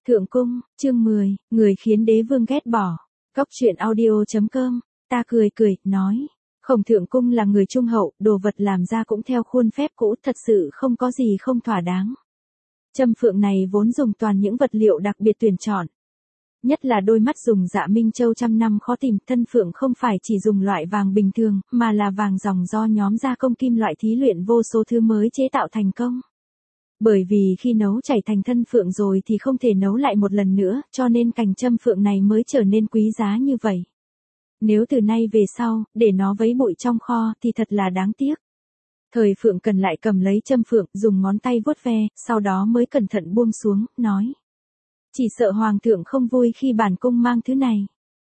Thượng cung, chương 10, người khiến đế vương ghét bỏ. Cốc truyện audio.com, ta cười cười, nói. Khổng thượng cung là người trung hậu, đồ vật làm ra cũng theo khuôn phép cũ, thật sự không có gì không thỏa đáng. Châm phượng này vốn dùng toàn những vật liệu đặc biệt tuyển chọn. Nhất là đôi mắt dùng dạ minh châu trăm năm khó tìm, thân phượng không phải chỉ dùng loại vàng bình thường, mà là vàng dòng do nhóm gia công kim loại thí luyện vô số thứ mới chế tạo thành công. Bởi vì khi nấu chảy thành thân phượng rồi thì không thể nấu lại một lần nữa, cho nên cành châm phượng này mới trở nên quý giá như vậy. Nếu từ nay về sau, để nó vấy bụi trong kho thì thật là đáng tiếc. Thời Phượng Cần lại cầm lấy châm phượng, dùng ngón tay vuốt ve, sau đó mới cẩn thận buông xuống, nói. Chỉ sợ hoàng thượng không vui khi bản cung mang thứ này.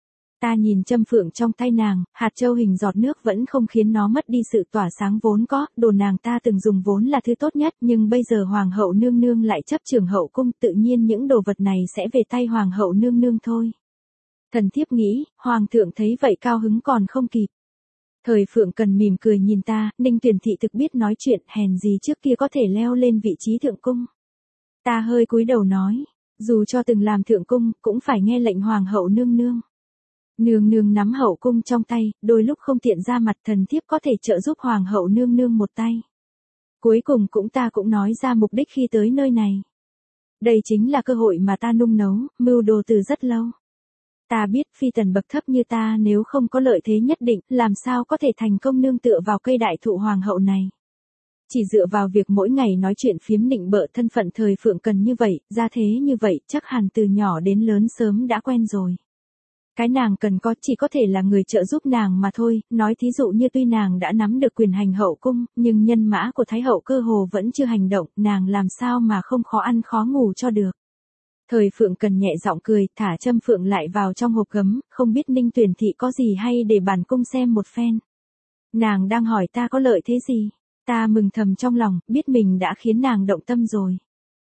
Ta nhìn châm phượng trong tay nàng, hạt châu hình giọt nước vẫn không khiến nó mất đi sự tỏa sáng vốn có, đồ nàng ta từng dùng vốn là thứ tốt nhất, nhưng bây giờ hoàng hậu nương nương lại chấp trưởng hậu cung, tự nhiên những đồ vật này sẽ về tay hoàng hậu nương nương thôi. Thần thiếp nghĩ, hoàng thượng thấy vậy cao hứng còn không kịp. Thời Phượng Cần mỉm cười nhìn ta, Ninh Tuyển Thị thực biết nói chuyện, hèn gì trước kia có thể leo lên vị trí thượng cung. Ta hơi cúi đầu nói, dù cho từng làm thượng cung, cũng phải nghe lệnh hoàng hậu nương nương. Nương nương nắm hậu cung trong tay, đôi lúc không tiện ra mặt, thần thiếp có thể trợ giúp hoàng hậu nương nương một tay. Cuối cùng ta cũng nói ra mục đích khi tới nơi này. Đây chính là cơ hội mà ta nung nấu, mưu đồ từ rất lâu. Ta biết phi tần bậc thấp như ta nếu không có lợi thế nhất định, làm sao có thể thành công nương tựa vào cây đại thụ hoàng hậu này. Chỉ dựa vào việc mỗi ngày nói chuyện phiếm nịnh bợ thân phận Thời Phượng Cần như vậy, gia thế như vậy, chắc hẳn từ nhỏ đến lớn sớm đã quen rồi. Cái nàng cần có chỉ có thể là người trợ giúp nàng mà thôi, nói thí dụ như tuy nàng đã nắm được quyền hành hậu cung, nhưng nhân mã của Thái hậu cơ hồ vẫn chưa hành động, nàng làm sao mà không khó ăn khó ngủ cho được. Thời Phượng Cần nhẹ giọng cười, thả châm phượng lại vào trong hộp gấm, không biết Ninh Tuyển Thị có gì hay để bản cung xem một phen. Nàng đang hỏi ta có lợi thế gì, ta mừng thầm trong lòng, biết mình đã khiến nàng động tâm rồi.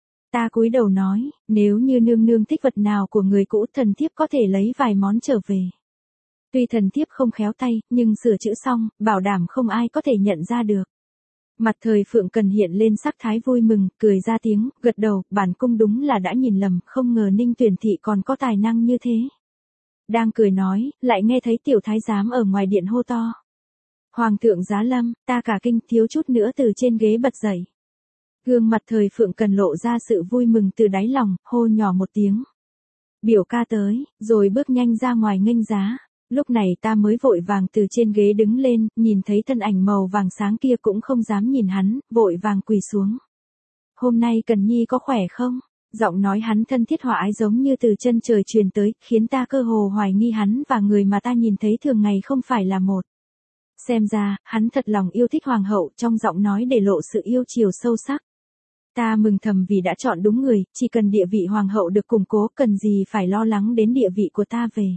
Ta cúi đầu nói, nếu như nương nương thích vật nào của người cũ, thần thiếp có thể lấy vài món trở về. Tuy thần thiếp không khéo tay, nhưng sửa chữ xong, bảo đảm không ai có thể nhận ra được. Mặt Thời Phượng Cần hiện lên sắc thái vui mừng, cười ra tiếng, gật đầu, bản cung đúng là đã nhìn lầm, không ngờ Ninh Tuyển Thị còn có tài năng như thế. Đang cười nói, lại nghe thấy tiểu thái giám ở ngoài điện hô to. Hoàng thượng giá lâm, ta cả kinh, thiếu chút nữa từ trên ghế bật dậy. Gương mặt Thời Phượng Cần lộ ra sự vui mừng từ đáy lòng, hô nhỏ một tiếng. Biểu ca tới, rồi bước nhanh ra ngoài nghênh giá. Lúc này ta mới vội vàng từ trên ghế đứng lên, nhìn thấy thân ảnh màu vàng sáng kia cũng không dám nhìn hắn, vội vàng quỳ xuống. Hôm nay Cần Nhi có khỏe không? Giọng nói hắn thân thiết hòa ái giống như từ chân trời truyền tới, khiến ta cơ hồ hoài nghi hắn và người mà ta nhìn thấy thường ngày không phải là một. Xem ra, hắn thật lòng yêu thích hoàng hậu, trong giọng nói để lộ sự yêu chiều sâu sắc. Ta mừng thầm vì đã chọn đúng người, chỉ cần địa vị hoàng hậu được củng cố, cần gì phải lo lắng đến địa vị của ta về.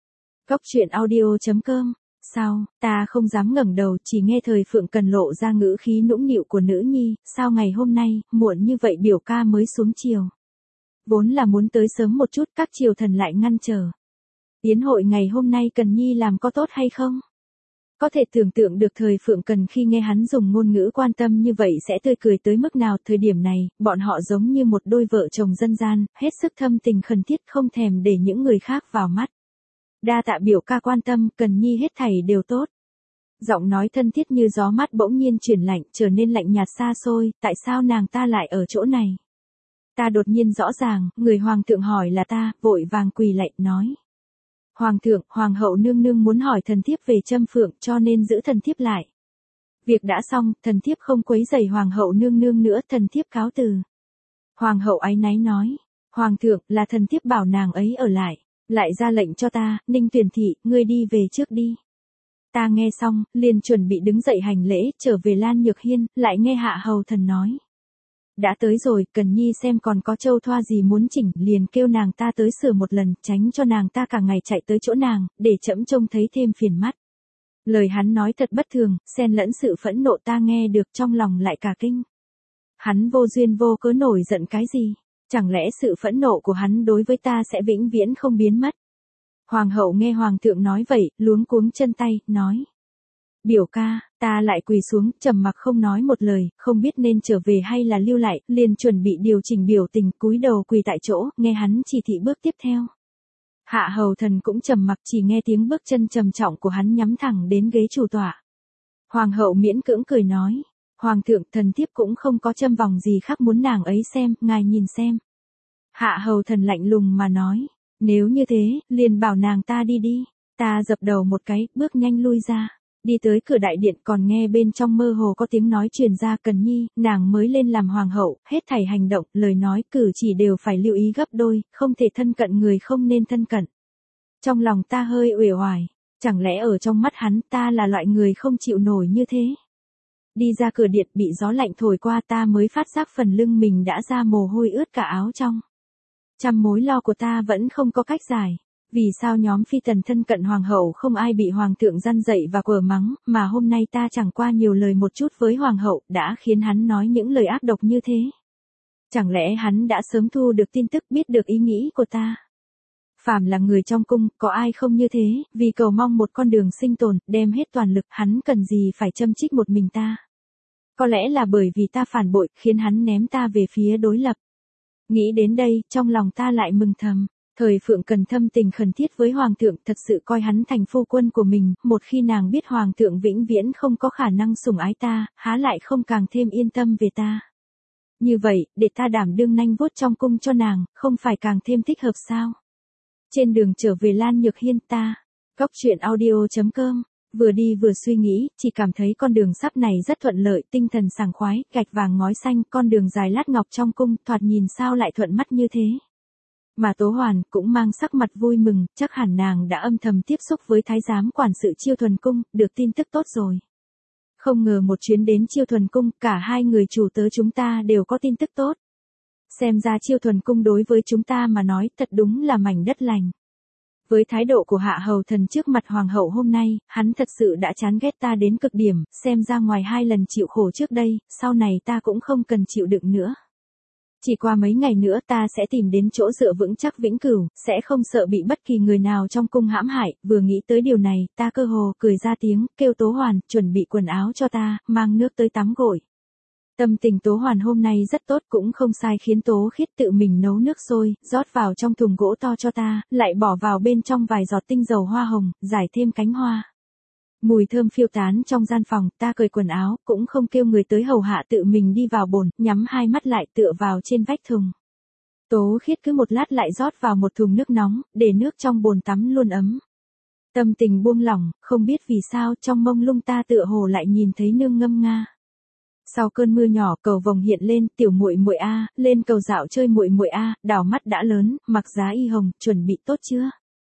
Cốc truyện audio.com. Sao, ta không dám ngẩng đầu, chỉ nghe Thời Phượng Cần lộ ra ngữ khí nũng nịu của nữ nhi, sao ngày hôm nay, muộn như vậy biểu ca mới xuống chiều. Vốn là muốn tới sớm một chút, các triều thần lại ngăn trở. Yến hội ngày hôm nay Cần Nhi làm có tốt hay không? Có thể tưởng tượng được Thời Phượng Cần khi nghe hắn dùng ngôn ngữ quan tâm như vậy sẽ tươi cười tới mức nào. Thời điểm này, bọn họ giống như một đôi vợ chồng dân gian, hết sức thâm tình khẩn thiết, không thèm để những người khác vào mắt. Đa tạ biểu ca quan tâm, Cần Nhi hết thảy đều tốt. Giọng nói thân thiết như gió mát bỗng nhiên chuyển lạnh, trở nên lạnh nhạt xa xôi, tại sao nàng ta lại ở chỗ này? Ta đột nhiên rõ ràng, người hoàng thượng hỏi là ta, vội vàng quỳ lạy, nói. Hoàng thượng, hoàng hậu nương nương muốn hỏi thần thiếp về châm phượng, cho nên giữ thần thiếp lại. Việc đã xong, thần thiếp không quấy rầy hoàng hậu nương nương nữa, thần thiếp cáo từ. Hoàng hậu áy náy nói, hoàng thượng, là thần thiếp bảo nàng ấy ở lại. Lại ra lệnh cho ta, Ninh Tuyển Thị, ngươi đi về trước đi. Ta nghe xong, liền chuẩn bị đứng dậy hành lễ, trở về Lan Nhược Hiên, lại nghe Hạ Hầu Thần nói. Đã tới rồi, Cần Nhi xem còn có châu thoa gì muốn chỉnh, liền kêu nàng ta tới sửa một lần, tránh cho nàng ta cả ngày chạy tới chỗ nàng, để trẫm trông thấy thêm phiền mắt. Lời hắn nói thật bất thường, xen lẫn sự phẫn nộ, ta nghe được trong lòng lại cả kinh. Hắn vô duyên vô cớ nổi giận cái gì? Chẳng lẽ sự phẫn nộ của hắn đối với ta sẽ vĩnh viễn không biến mất? Hoàng hậu nghe hoàng thượng nói vậy, luống cuống chân tay, nói. Biểu ca, ta lại quỳ xuống, trầm mặc không nói một lời, không biết nên trở về hay là lưu lại, liền chuẩn bị điều chỉnh biểu tình, cúi đầu quỳ tại chỗ, nghe hắn chỉ thị bước tiếp theo. Hạ Hầu Thần cũng trầm mặc, chỉ nghe tiếng bước chân trầm trọng của hắn nhắm thẳng đến ghế chủ tọa. Hoàng hậu miễn cưỡng cười nói, Hoàng thượng, thần thiếp cũng không có châm vòng gì khác muốn nàng ấy xem, ngài nhìn xem. Hạ Hầu Thần lạnh lùng mà nói, nếu như thế, liền bảo nàng ta đi đi. Ta dập đầu một cái, bước nhanh lui ra. Đi tới cửa đại điện, còn nghe bên trong mơ hồ có tiếng nói truyền ra, Cần Nhi, nàng mới lên làm hoàng hậu, hết thảy hành động, lời nói, cử chỉ đều phải lưu ý gấp đôi, không thể thân cận người không nên thân cận. Trong lòng ta hơi uể oải, chẳng lẽ ở trong mắt hắn ta là loại người không chịu nổi như thế? Đi ra cửa điện bị gió lạnh thổi qua, ta mới phát giác phần lưng mình đã ra mồ hôi ướt cả áo trong. Trăm mối lo của ta vẫn không có cách giải. Vì sao nhóm phi tần thân cận hoàng hậu không ai bị hoàng thượng răn dậy và quở mắng, mà hôm nay ta chẳng qua nhiều lời một chút với hoàng hậu đã khiến hắn nói những lời ác độc như thế? Chẳng lẽ hắn đã sớm thu được tin tức, biết được ý nghĩ của ta? Phàm là người trong cung, có ai không như thế, vì cầu mong một con đường sinh tồn, đem hết toàn lực, hắn cần gì phải châm chích một mình ta? Có lẽ là bởi vì ta phản bội, khiến hắn ném ta về phía đối lập. Nghĩ đến đây, trong lòng ta lại mừng thầm. Thời Phượng Cần thâm tình khẩn thiết với Hoàng thượng, thật sự coi hắn thành phu quân của mình, một khi nàng biết Hoàng thượng vĩnh viễn không có khả năng sủng ái ta, há lại không càng thêm yên tâm về ta. Như vậy, để ta đảm đương nanh vuốt trong cung cho nàng, không phải càng thêm thích hợp sao? Trên đường trở về Lan Nhược Hiên ta, Cóc Truyện Audio.com, vừa đi vừa suy nghĩ, chỉ cảm thấy con đường sắp này rất thuận lợi, tinh thần sảng khoái, gạch vàng ngói xanh, con đường dài lát ngọc trong cung, thoạt nhìn sao lại thuận mắt như thế. Mà Tố Hoàn cũng mang sắc mặt vui mừng, chắc hẳn nàng đã âm thầm tiếp xúc với thái giám quản sự Chiêu Thuần Cung, được tin tức tốt rồi. Không ngờ một chuyến đến Chiêu Thuần Cung, cả hai người chủ tớ chúng ta đều có tin tức tốt. Xem ra Chiêu Thuần Cung đối với chúng ta mà nói thật đúng là mảnh đất lành. Với thái độ của Hạ Hầu Thần trước mặt hoàng hậu hôm nay, hắn thật sự đã chán ghét ta đến cực điểm, xem ra ngoài 2 lần chịu khổ trước đây, sau này ta cũng không cần chịu đựng nữa. Chỉ qua mấy ngày nữa ta sẽ tìm đến chỗ dựa vững chắc vĩnh cửu, sẽ không sợ bị bất kỳ người nào trong cung hãm hại, vừa nghĩ tới điều này, ta cơ hồ cười ra tiếng, kêu Tố Hoàn, chuẩn bị quần áo cho ta, mang nước tới tắm gội. Tâm tình Tố Hoàn hôm nay rất tốt, cũng không sai, khiến Tố Khiết tự mình nấu nước sôi, rót vào trong thùng gỗ to cho ta, lại bỏ vào bên trong vài giọt tinh dầu hoa hồng, rải thêm cánh hoa. Mùi thơm phiêu tán trong gian phòng, ta cởi quần áo, cũng không kêu người tới hầu hạ, tự mình đi vào bồn, nhắm hai mắt lại tựa vào trên vách thùng. Tố Khiết cứ một lát lại rót vào một thùng nước nóng, để nước trong bồn tắm luôn ấm. Tâm tình buông lỏng, không biết vì sao trong mông lung ta tựa hồ lại nhìn thấy nương ngâm nga. Sau cơn mưa nhỏ, cầu vồng hiện lên, tiểu muội muội a, lên cầu dạo chơi muội muội a, đảo mắt đã lớn, mặc giá y hồng, chuẩn bị tốt chưa?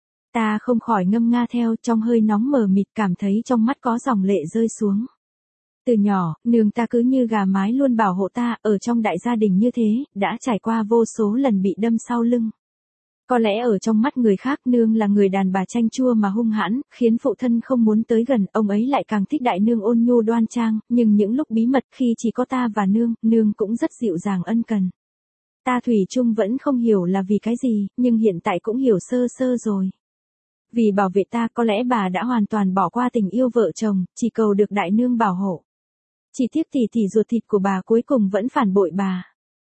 Ta không khỏi ngâm nga theo, trong hơi nóng mờ mịt, cảm thấy trong mắt có dòng lệ rơi xuống. Từ nhỏ, nương ta cứ như gà mái luôn bảo hộ ta, ở trong đại gia đình như thế, đã trải qua vô số lần bị đâm sau lưng. Có lẽ ở trong mắt người khác, nương là người đàn bà chanh chua mà hung hãn, khiến phụ thân không muốn tới gần, ông ấy lại càng thích đại nương ôn nhu đoan trang, nhưng những lúc bí mật khi chỉ có ta và nương cũng rất dịu dàng ân cần. Ta thủy chung vẫn không hiểu là vì cái gì, nhưng hiện tại cũng hiểu sơ sơ rồi. Vì bảo vệ ta, có lẽ bà đã hoàn toàn bỏ qua tình yêu vợ chồng, chỉ cầu được đại nương bảo hộ. Chỉ tiếc tỷ ruột thịt của bà cuối cùng vẫn phản bội bà.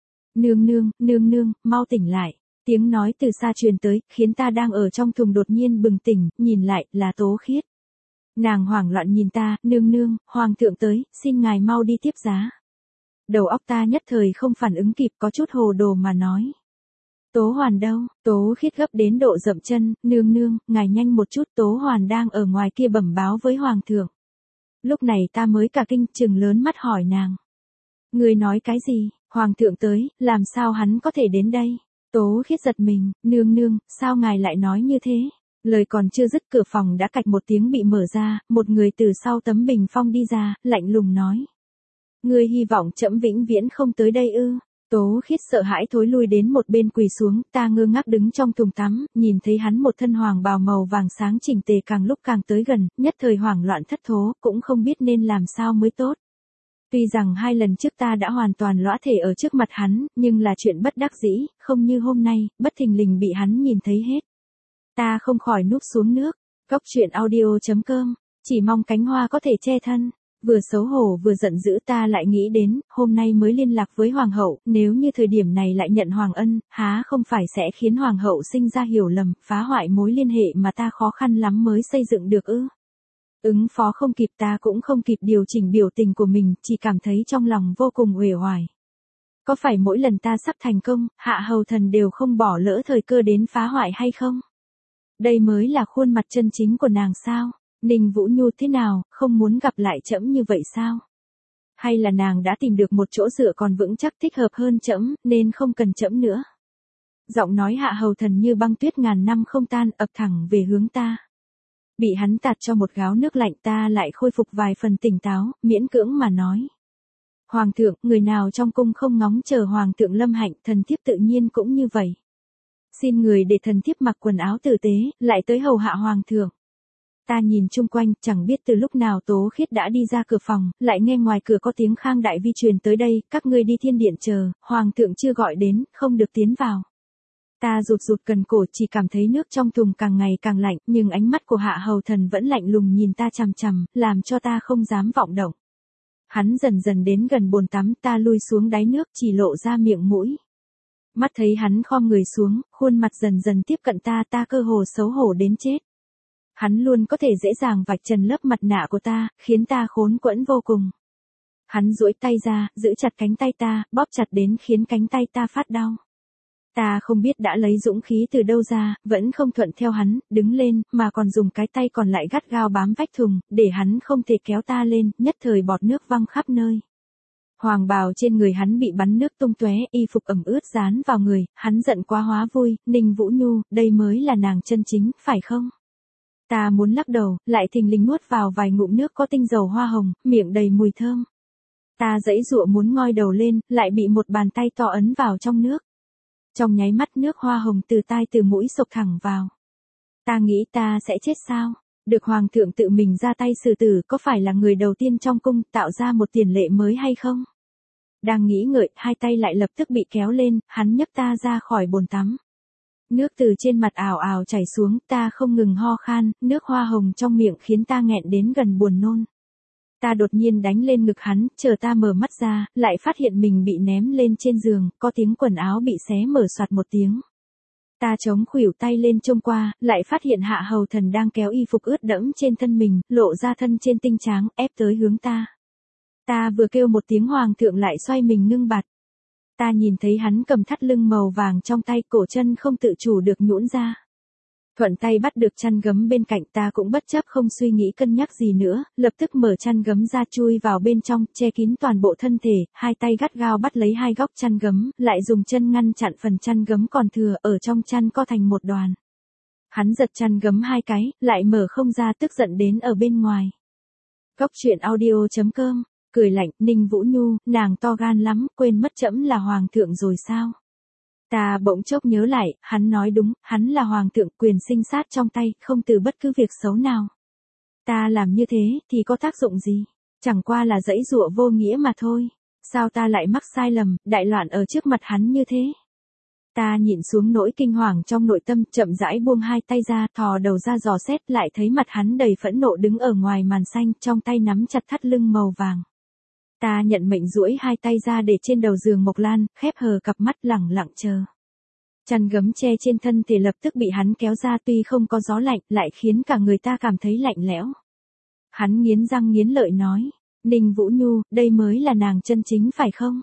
Nương, mau tỉnh lại. Tiếng nói từ xa truyền tới, khiến ta đang ở trong thùng đột nhiên bừng tỉnh, nhìn lại, là Tố Khiết. Nàng hoảng loạn nhìn ta, nương, hoàng thượng tới, xin ngài mau đi tiếp giá. Đầu óc ta nhất thời không phản ứng kịp, có chút hồ đồ mà nói. Tố Hoàn đâu? Tố Khiết gấp đến độ dậm chân, nương, ngài nhanh một chút, Tố Hoàn đang ở ngoài kia bẩm báo với hoàng thượng. Lúc này ta mới cả kinh, trừng lớn mắt hỏi nàng. Người nói cái gì? Hoàng thượng tới, làm sao hắn có thể đến đây? Tố Khiết giật mình, nương, sao ngài lại nói như thế? Lời còn chưa dứt, cửa phòng đã cạch một tiếng bị mở ra, một người từ sau tấm bình phong đi ra, lạnh lùng nói. Ngươi hy vọng trẫm vĩnh viễn không tới đây ư? Tố Khiết sợ hãi thối lui đến một bên quỳ xuống, ta ngơ ngác đứng trong thùng tắm, nhìn thấy hắn một thân hoàng bào màu vàng sáng chỉnh tề càng lúc càng tới gần, nhất thời hoảng loạn thất thố, cũng không biết nên làm sao mới tốt. Tuy rằng 2 lần trước ta đã hoàn toàn lõa thể ở trước mặt hắn, nhưng là chuyện bất đắc dĩ, không như hôm nay, bất thình lình bị hắn nhìn thấy hết. Ta không khỏi núp xuống nước. Cóc Truyện Audio.com Chỉ mong cánh hoa có thể che thân. Vừa xấu hổ vừa giận dữ ta lại nghĩ đến, hôm nay mới liên lạc với hoàng hậu, nếu như thời điểm này lại nhận hoàng ân, há không phải sẽ khiến hoàng hậu sinh ra hiểu lầm, phá hoại mối liên hệ mà ta khó khăn lắm mới xây dựng được ư. Ứng phó không kịp ta cũng không kịp điều chỉnh biểu tình của mình, chỉ cảm thấy trong lòng vô cùng uể oải. Có phải mỗi lần ta sắp thành công, Hạ Hầu Thần đều không bỏ lỡ thời cơ đến phá hoại hay không? Đây mới là khuôn mặt chân chính của nàng sao? Ninh Vũ Nhu thế nào, không muốn gặp lại trẫm như vậy sao? Hay là nàng đã tìm được một chỗ dựa còn vững chắc thích hợp hơn trẫm, nên không cần trẫm nữa? Giọng nói Hạ Hầu Thần như băng tuyết ngàn năm không tan, ập thẳng về hướng ta. Bị hắn tạt cho một gáo nước lạnh ta lại khôi phục vài phần tỉnh táo, miễn cưỡng mà nói. Hoàng thượng, người nào trong cung không ngóng chờ hoàng thượng lâm hạnh, thần thiếp tự nhiên cũng như vậy. Xin người để thần thiếp mặc quần áo tử tế, lại tới hầu hạ hoàng thượng. Ta nhìn chung quanh, chẳng biết từ lúc nào Tố Khiết đã đi ra cửa phòng, lại nghe ngoài cửa có tiếng Khang Đại Vi truyền tới đây, các ngươi đi thiên điện chờ, hoàng thượng chưa gọi đến, không được tiến vào. Ta rụt rụt cần cổ chỉ cảm thấy nước trong thùng càng ngày càng lạnh, nhưng ánh mắt của Hạ Hầu Thần vẫn lạnh lùng nhìn ta chằm chằm, làm cho ta không dám vọng động. Hắn dần dần đến gần bồn tắm, ta lui xuống đáy nước chỉ lộ ra miệng mũi. Mắt thấy hắn khom người xuống, khuôn mặt dần dần tiếp cận ta cơ hồ xấu hổ đến chết. Hắn luôn có thể dễ dàng vạch trần lớp mặt nạ của ta, khiến ta khốn quẫn vô cùng. Hắn duỗi tay ra, giữ chặt cánh tay ta, bóp chặt đến khiến cánh tay ta phát đau. Ta không biết đã lấy dũng khí từ đâu ra, vẫn không thuận theo hắn, đứng lên, mà còn dùng cái tay còn lại gắt gao bám vách thùng, để hắn không thể kéo ta lên, nhất thời bọt nước văng khắp nơi. Hoàng bào trên người hắn bị bắn nước tung tóe, y phục ẩm ướt dán vào người, hắn giận quá hóa vui, Ninh Vũ Nhu, đây mới là nàng chân chính, phải không? Ta muốn lắc đầu, lại thình lình nuốt vào vài ngụm nước có tinh dầu hoa hồng, miệng đầy mùi thơm. Ta giãy giụa muốn ngoi đầu lên, lại bị một bàn tay to ấn vào trong nước. Trong nháy mắt nước hoa hồng từ tai từ mũi xộc thẳng vào. Ta nghĩ ta sẽ chết sao? Được hoàng thượng tự mình ra tay xử tử có phải là người đầu tiên trong cung tạo ra một tiền lệ mới hay không? Đang nghĩ ngợi, hai tay lại lập tức bị kéo lên, hắn nhấc ta ra khỏi bồn tắm. Nước từ trên mặt ào ào chảy xuống, ta không ngừng ho khan, nước hoa hồng trong miệng khiến ta nghẹn đến gần buồn nôn. Ta đột nhiên đánh lên ngực hắn, chờ ta mở mắt ra, lại phát hiện mình bị ném lên trên giường, có tiếng quần áo bị xé mở soạt một tiếng. Ta chống khuỷu tay lên trông qua, lại phát hiện Hạ Hầu Thần đang kéo y phục ướt đẫm trên thân mình, lộ ra thân trên tinh tráng, ép tới hướng ta. Ta vừa kêu một tiếng hoàng thượng lại xoay mình ngưng bặt. Ta nhìn thấy hắn cầm thắt lưng màu vàng trong tay, cổ chân không tự chủ được nhũn ra. Thuận tay bắt được chăn gấm bên cạnh, ta cũng bất chấp không suy nghĩ cân nhắc gì nữa, lập tức mở chăn gấm ra chui vào bên trong, che kín toàn bộ thân thể, hai tay gắt gao bắt lấy hai góc chăn gấm, lại dùng chân ngăn chặn phần chăn gấm còn thừa, ở trong chăn co thành một đoàn. Hắn giật chăn gấm hai cái, lại mở không ra, tức giận đến ở bên ngoài. Góc truyện audio.com, cười lạnh, Ninh Vũ Nhu, nàng to gan lắm, quên mất trẫm là hoàng thượng rồi sao? Ta bỗng chốc nhớ lại, hắn nói đúng, hắn là hoàng thượng, quyền sinh sát trong tay, không từ bất cứ việc xấu nào. Ta làm như thế, thì có tác dụng gì? Chẳng qua là giãy giụa vô nghĩa mà thôi. Sao ta lại mắc sai lầm, đại loạn ở trước mặt hắn như thế? Ta nhìn xuống nỗi kinh hoàng trong nội tâm, chậm rãi buông hai tay ra, thò đầu ra dò xét, lại thấy mặt hắn đầy phẫn nộ đứng ở ngoài màn xanh, trong tay nắm chặt thắt lưng màu vàng. Ta nhận mệnh duỗi hai tay ra để trên đầu giường Mộc Lan, khép hờ cặp mắt lẳng lặng chờ. Chăn gấm che trên thân thể lập tức bị hắn kéo ra, tuy không có gió lạnh, lại khiến cả người ta cảm thấy lạnh lẽo. Hắn nghiến răng nghiến lợi nói, Ninh Vũ Nhu, đây mới là nàng chân chính phải không?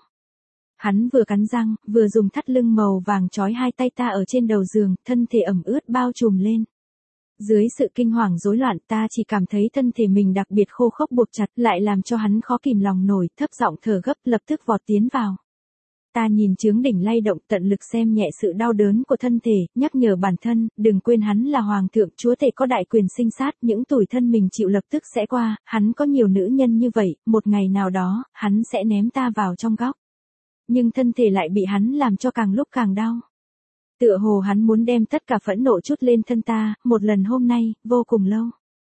Hắn vừa cắn răng, vừa dùng thắt lưng màu vàng trói hai tay ta ở trên đầu giường, thân thể ẩm ướt bao trùm lên. Dưới sự kinh hoàng rối loạn, ta chỉ cảm thấy thân thể mình đặc biệt khô khốc buộc chặt, lại làm cho hắn khó kìm lòng nổi, thấp giọng thở gấp, lập tức vọt tiến vào. Ta nhìn chướng đỉnh lay động, tận lực xem nhẹ sự đau đớn của thân thể, nhắc nhở bản thân, đừng quên hắn là hoàng thượng, chúa tể có đại quyền sinh sát, những tủi thân mình chịu lập tức sẽ qua, hắn có nhiều nữ nhân như vậy, một ngày nào đó, hắn sẽ ném ta vào trong góc. Nhưng thân thể lại bị hắn làm cho càng lúc càng đau. Tựa hồ hắn muốn đem tất cả phẫn nộ trút lên thân ta, một lần hôm nay, vô cùng lâu.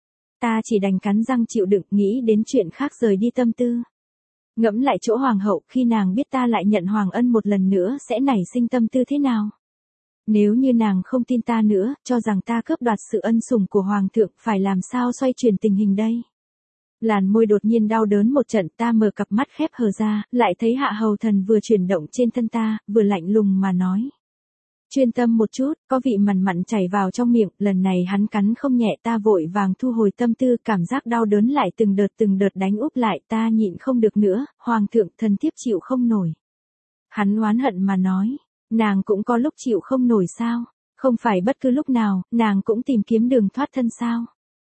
Ta chỉ đành cắn răng chịu đựng, nghĩ đến chuyện khác rời đi tâm tư. Ngẫm lại chỗ hoàng hậu, khi nàng biết ta lại nhận hoàng ân một lần nữa sẽ nảy sinh tâm tư thế nào. Nếu như nàng không tin ta nữa, cho rằng ta cướp đoạt sự ân sủng của hoàng thượng, phải làm sao xoay chuyển tình hình đây? Làn môi đột nhiên đau đớn một trận, ta mở cặp mắt khép hờ ra, lại thấy Hạ Hầu Thần vừa chuyển động trên thân ta, vừa lạnh lùng mà nói. Chuyên tâm một chút, có vị mặn mặn chảy vào trong miệng, lần này hắn cắn không nhẹ, ta vội vàng thu hồi tâm tư, cảm giác đau đớn lại từng đợt đánh úp lại, ta nhịn không được nữa, hoàng thượng, thần thiếp chịu không nổi. Hắn oán hận mà nói, nàng cũng có lúc chịu không nổi sao, không phải bất cứ lúc nào, nàng cũng tìm kiếm đường thoát thân sao.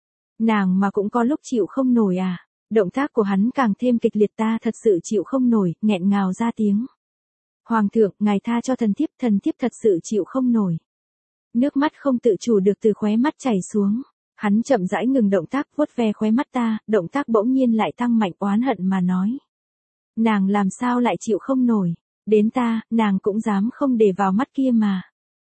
Nàng mà cũng có lúc chịu không nổi à. Động tác của hắn càng thêm kịch liệt, ta thật sự chịu không nổi, nghẹn ngào ra tiếng. Hoàng thượng, ngài tha cho thần thiếp thật sự chịu không nổi. Nước mắt không tự chủ được từ khóe mắt chảy xuống. Hắn chậm rãi ngừng động tác, vuốt ve khóe mắt ta, động tác bỗng nhiên lại tăng mạnh, oán hận mà nói. Nàng làm sao lại chịu không nổi, đến ta, nàng cũng dám không để vào mắt kia mà.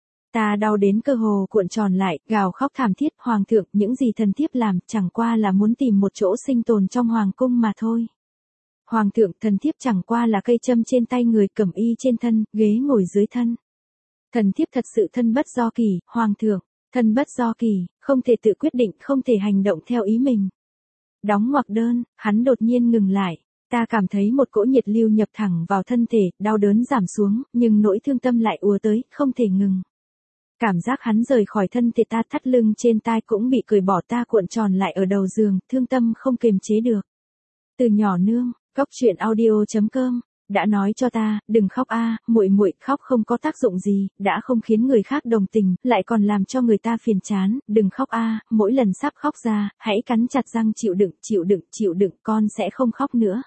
Ta đau đến cơ hồ cuộn tròn lại, gào khóc thảm thiết, hoàng thượng, những gì thần thiếp làm, chẳng qua là muốn tìm một chỗ sinh tồn trong hoàng cung mà thôi. Hoàng thượng, thần thiếp chẳng qua là cây châm trên tay người, cẩm y trên thân, ghế ngồi dưới thân. Thần thiếp thật sự thân bất do kỳ, hoàng thượng, thân bất do kỳ, không thể tự quyết định, không thể hành động theo ý mình. Đóng ngoặc đơn, hắn đột nhiên ngừng lại. Ta cảm thấy một cỗ nhiệt lưu nhập thẳng vào thân thể, đau đớn giảm xuống, nhưng nỗi thương tâm lại ùa tới, không thể ngừng. Cảm giác hắn rời khỏi thân thể ta, thắt lưng trên tai cũng bị cởi bỏ, ta cuộn tròn lại ở đầu giường, thương tâm không kiềm chế được. Từ nhỏ nương, Cóc truyện audio.com đã nói cho ta, đừng khóc a, muội muội, khóc không có tác dụng gì, đã không khiến người khác đồng tình, lại còn làm cho người ta phiền chán, đừng khóc a, mỗi lần sắp khóc ra, hãy cắn chặt răng chịu đựng, con sẽ không khóc nữa.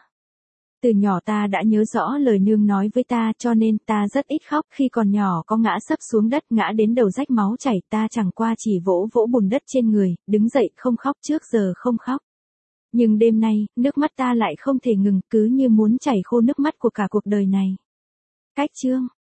Từ nhỏ ta đã nhớ rõ lời nương nói với ta, cho nên ta rất ít khóc, khi còn nhỏ có ngã sấp xuống đất, ngã đến đầu rách máu chảy, ta chẳng qua chỉ vỗ vỗ bùn đất trên người, đứng dậy không khóc, trước giờ không khóc. Nhưng đêm nay, nước mắt ta lại không thể ngừng, cứ như muốn chảy khô nước mắt của cả cuộc đời này. Cách chương